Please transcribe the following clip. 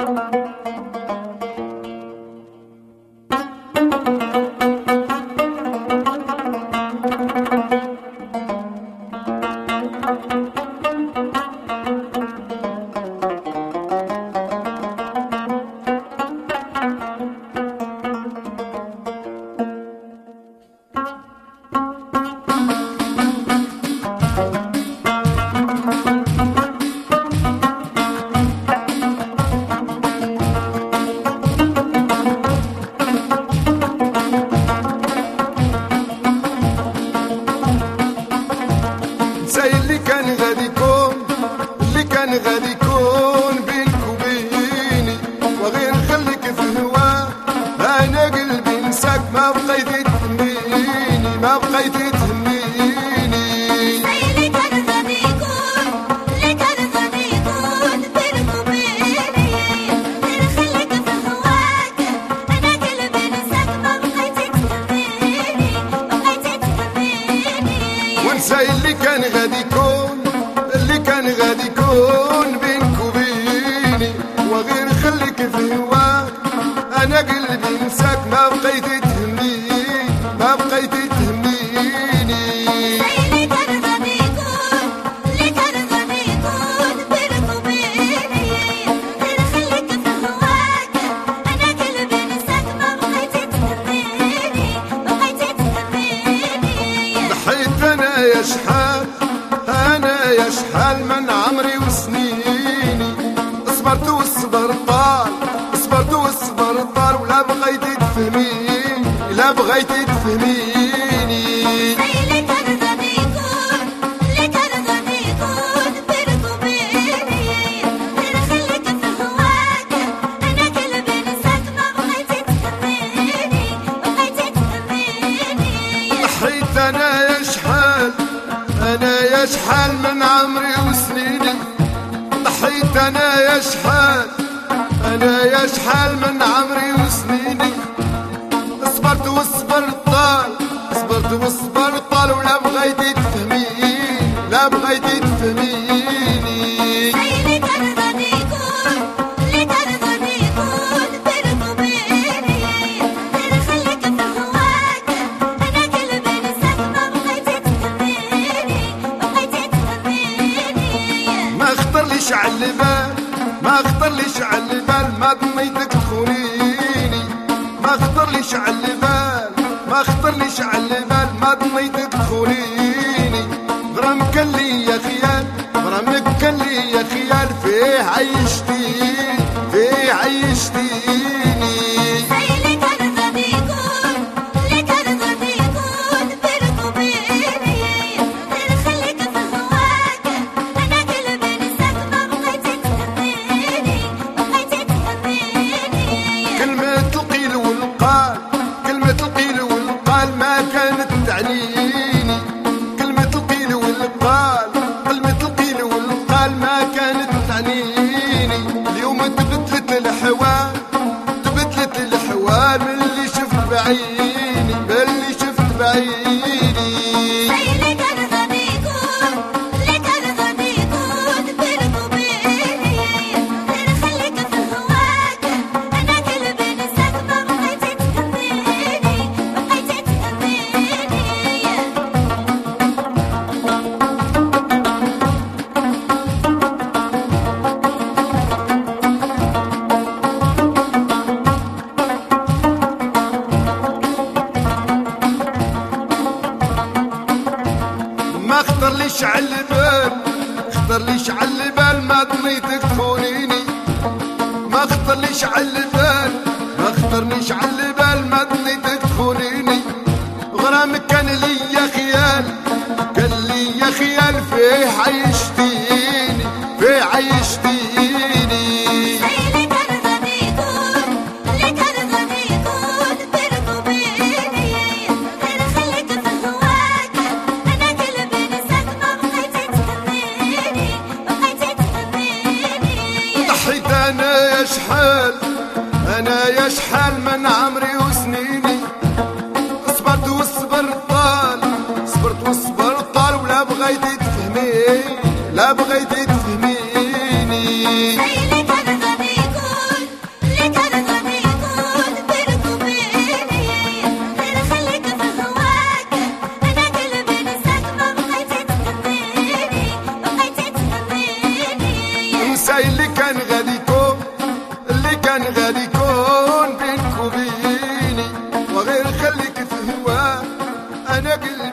غادي يكون بينك وبيني وغير نخليك في هواك. انا قلبي نساك ما بقيتي تهميني، ما بقيتي تهميني. اللي كان غادي يكون، اللي كان غادي يكون بينك وبيني غير نخليك في هواك. انا قلبي نساك ما بقيتي تهميني، ما بقيتي تهميني. وانسى اللي كان غادي يكون، اللي كان غادي يكون بينك وبيني وغير خليك في هواك. انا قلبي نساك ما بقيتي تهميني، ما بقيتي تهميني. اللي كان غادي يكون، اللي كان غادي يكون بينك وبيني غير خليك في هواك. انا قلبي نساك ما بقيتي تهميني، ما بقيتي تهميني. ضحيت انا يا شحال، انا يا شحال من عمري وسنيني. صبرت والصبر طال، صبرت والصبر طال ولا بغيتي تفهميني، لا بغيتي تفهميني. اللي كان غادي يكون، اللي كان غادي يكون بينك وبيني غير خليك في هواك. انا قلبي نساك ما بغيتي تهميني، ما بغيتي تهميني. ضحيت انا يا شحال، انا يا شحال من عمري وسنيني. ضحيت انا يا شحال، انا يا شحال من عمري وسنيني. صبرت والصبر طال، صبرت والصبر طال ولا بغيتي تفهميني، لا بغيتي تفهميني. اللي كان غادي يكون، اللي كان غادي يكون بينك وبيني غير خليك في هواك. انا قلبي نساك ما بغيتي تهميني، ما بغيتي تهميني. ما خطرليش عالبال، ما خطرليش عالبال ما ضنيتك تخونيني. ما خطرليش عالبال، ما خطرليش عالبال ما ضنيتك تخونيني. غرامك كان ليا خيال، غرامك كان ليا خيال فيه عيشتيني، فيه عيشتيني. اللي كان غادي يكون، اللي كان غادي يكون بينك وبيني غير خليك في هواك. انا قلبي نساك ما بغيتي تهميني، ما بغيتي تهميني. كلمة القيل والقال، كلمة القيل والقال ما كانت تعنيني. كلمة القيل والقال، كلمة القيل والقال ما كانت تعنيني. اليوم تبدلت الأحوال، تبدلت الأحوال من اللي شفت بعيني، من اللي شفت بعيني. اللي كان غادي يكون، اللي كان غادي يكون بينك وبيني غير خليك في هواك. انا قلبي نساك ما بغيتي تهميني، ما بغيتي تهميني. ما خطرليش عالبال، خطرليش عالبال ما ضنيتك تخونيني. ما خطرليش عالبال، ما خطرليش عالبال ما ضنيتك تخونيني. غرامك كان ليا خيال، كان ليا خيال فيه عيشتيني، فيه عيشتيني. اللي كان غادي يكون، اللي كان غادي يكون بينك وبيني غير خليك في هواك. انا قلبي نساك ما بغيتي تهميني، ما بغيتي تهميني. ضحيت انا يا شحال، انا يا شحال من عمري وسنيني. صبرت والصبر طال، صبرت والصبر طال ولا بغيتي تفهميني، لا بغيتي تفهميني. اللي كان غادي يكون، مولاي اللي كان غادي يكون، اللي كان غادي يكون بينك وبيني، وغير خليك في هواك انا قلت